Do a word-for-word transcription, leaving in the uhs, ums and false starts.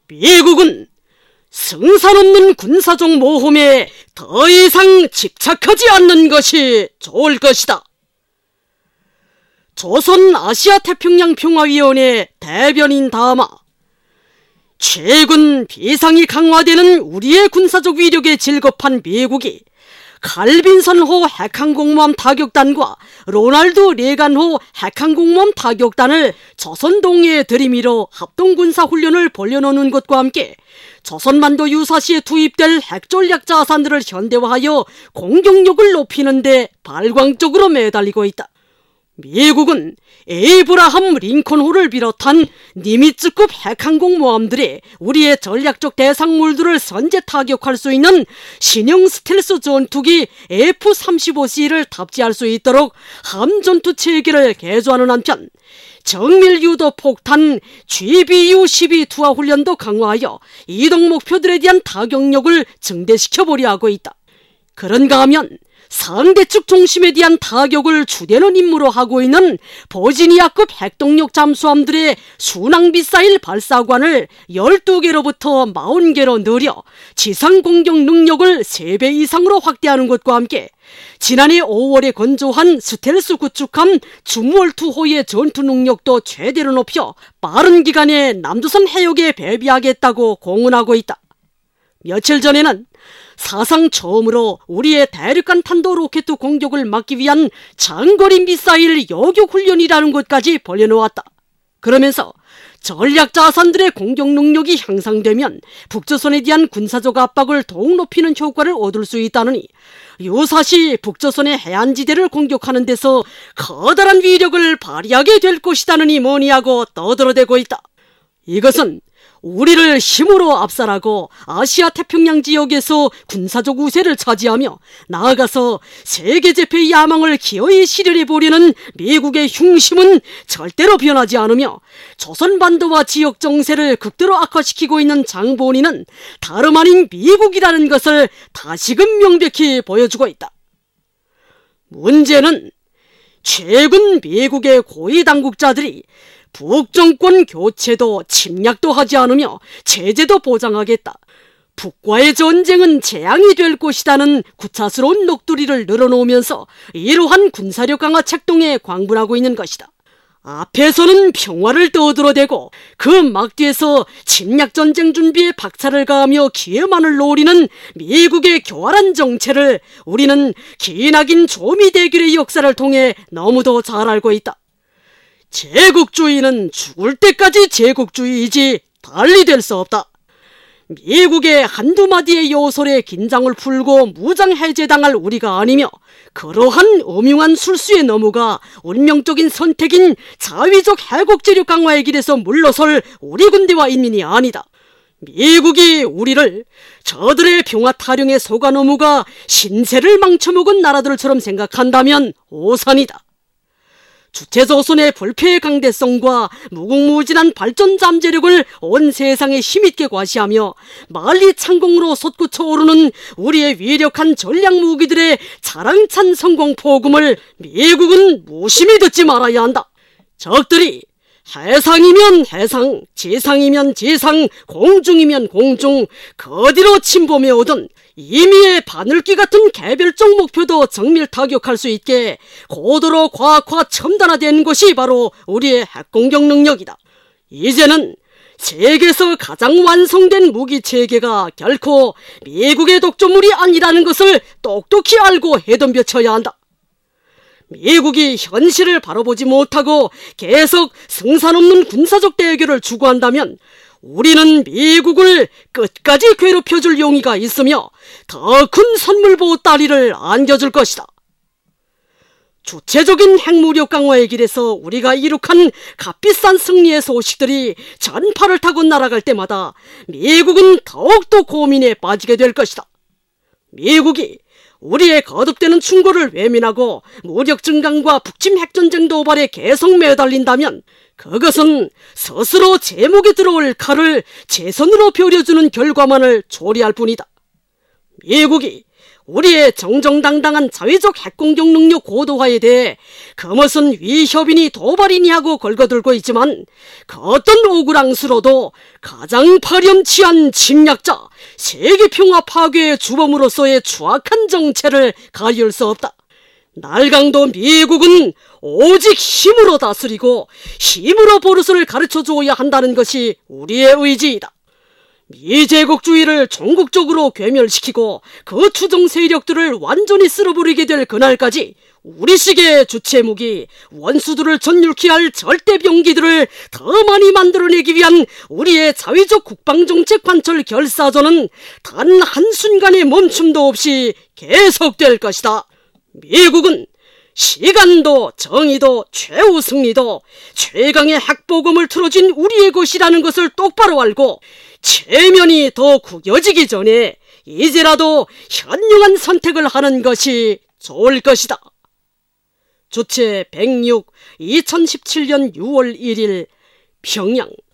미국은 승산 없는 군사적 모험에 더 이상 집착하지 않는 것이 좋을 것이다. 조선 아시아태평양평화위원회 대변인 담화. 최근 비상이 강화되는 우리의 군사적 위력에 질겁한 미국이 칼빈선호 핵항공모함 타격단과 로널드 레간호 핵항공모함 타격단을 조선 동해에 들이밀어 합동군사훈련을 벌여놓는 것과 함께 조선반도 유사시에 투입될 핵전략 자산들을 현대화하여 공격력을 높이는 데 발광적으로 매달리고 있다. 미국은 에이브라함 링컨호를 비롯한 니미츠급 핵항공모함들이 우리의 전략적 대상물들을 선제 타격할 수 있는 신형 스텔스 전투기 에프 삼십오 씨를 탑재할 수 있도록 함전투 체계를 개조하는 한편 정밀 유도 폭탄 지비유 십이 투하 훈련도 강화하여 이동 목표들에 대한 타격력을 증대시켜보려 하고 있다. 그런가 하면 상대측 중심에 대한 타격을 주되는 임무로 하고 있는 버지니아급 핵동력 잠수함들의 순항미사일 발사관을 열두 개로부터 사십 개로 늘려 지상 공격 능력을 세 배 이상으로 확대하는 것과 함께 지난해 오월에 건조한 스텔스 구축함 줌월투호의 전투 능력도 최대로 높여 빠른 기간에 남조선 해역에 배비하겠다고 공언하고 있다. 며칠 전에는 사상 처음으로 우리의 대륙간 탄도 로켓 공격을 막기 위한 장거리 미사일 요격 훈련이라는 것까지 벌여놓았다. 그러면서 전략 자산들의 공격 능력이 향상되면 북조선에 대한 군사적 압박을 더욱 높이는 효과를 얻을 수 있다느니 유사시 북조선의 해안지대를 공격하는 데서 커다란 위력을 발휘하게 될 것이다느니 뭐니하고 떠들어대고 있다. 이것은 우리를 힘으로 압살하고 아시아 태평양 지역에서 군사적 우세를 차지하며 나아가서 세계제패의 야망을 기어이 실현해보려는 미국의 흉심은 절대로 변하지 않으며 조선반도와 지역 정세를 극도로 악화시키고 있는 장본인은 다름 아닌 미국이라는 것을 다시금 명백히 보여주고 있다. 문제는 최근 미국의 고위 당국자들이 북정권 교체도 침략도 하지 않으며 체제도 보장하겠다. 북과의 전쟁은 재앙이 될 것이라는 구차스러운 녹두리를 늘어놓으면서 이러한 군사력 강화 책동에 광분하고 있는 것이다. 앞에서는 평화를 떠들어대고 그 막뒤에서 침략전쟁 준비에 박차를 가하며 기회만을 노리는 미국의 교활한 정체를 우리는 기나긴 조미 대결의 역사를 통해 너무도 잘 알고 있다. 제국주의는 죽을 때까지 제국주의이지 달리 될 수 없다. 미국의 한두 마디의 요설에 긴장을 풀고 무장해제당할 우리가 아니며 그러한 음흉한 술수에 넘어가 운명적인 선택인 자위적 해국제력 강화의 길에서 물러설 우리 군대와 인민이 아니다. 미국이 우리를 저들의 평화 타령에 속아 넘어가 신세를 망쳐먹은 나라들처럼 생각한다면 오산이다. 주체조선의 불패의 강대성과 무궁무진한 발전 잠재력을 온 세상에 힘있게 과시하며 만리창공으로 솟구쳐 오르는 우리의 위력한 전략무기들의 자랑찬 성공포금을 미국은 무심히 듣지 말아야 한다. 적들이 해상이면 해상, 지상이면 지상, 공중이면 공중, 거디로 침범해 오던 이미의 바늘귀 같은 개별적 목표도 정밀 타격할 수 있게 고도로 과학화 첨단화된 것이 바로 우리의 핵공격 능력이다. 이제는 세계에서 가장 완성된 무기체계가 결코 미국의 독점물이 아니라는 것을 똑똑히 알고 해덤벼쳐야 한다. 미국이 현실을 바라보지 못하고 계속 승산 없는 군사적 대결을 추구한다면 우리는 미국을 끝까지 괴롭혀줄 용의가 있으며 더 큰 선물보호 따리를 안겨줄 것이다. 주체적인 핵무력 강화의 길에서 우리가 이룩한 값비싼 승리의 소식들이 전파를 타고 날아갈 때마다 미국은 더욱더 고민에 빠지게 될 것이다. 미국이 우리의 거듭되는 충고를 외면하고 무력 증강과 북침 핵전쟁 도발에 계속 매달린다면 그것은 스스로 제목에 들어올 칼을 제 손으로 벼려주는 결과만을 초래할 뿐이다. 미국이 우리의 정정당당한 자위적 핵공격 능력 고도화에 대해 그 무슨 위협이니 도발이니 하고 걸거들고 있지만 그 어떤 오그랑스로도 가장 파렴치한 침략자, 세계평화 파괴의 주범으로서의 추악한 정체를 가리울 수 없다. 날강도 미국은 오직 힘으로 다스리고 힘으로 버릇을 가르쳐 주어야 한다는 것이 우리의 의지이다. 미제국주의를 전국적으로 괴멸시키고 그 투정 세력들을 완전히 쓸어버리게 될 그날까지 우리식의 주체무기, 원수들을 전율케 할 절대병기들을 더 많이 만들어내기 위한 우리의 자위적 국방정책 관철 결사전은 단 한순간의 멈춤도 없이 계속될 것이다. 미국은 시간도 정의도 최후 승리도 최강의 핵보검을 틀어진 우리의 것이라는 것을 똑바로 알고 체면이 더 구겨지기 전에 이제라도 현명한 선택을 하는 것이 좋을 것이다. 주체 백육 이천십칠 년 유월 일일 평양.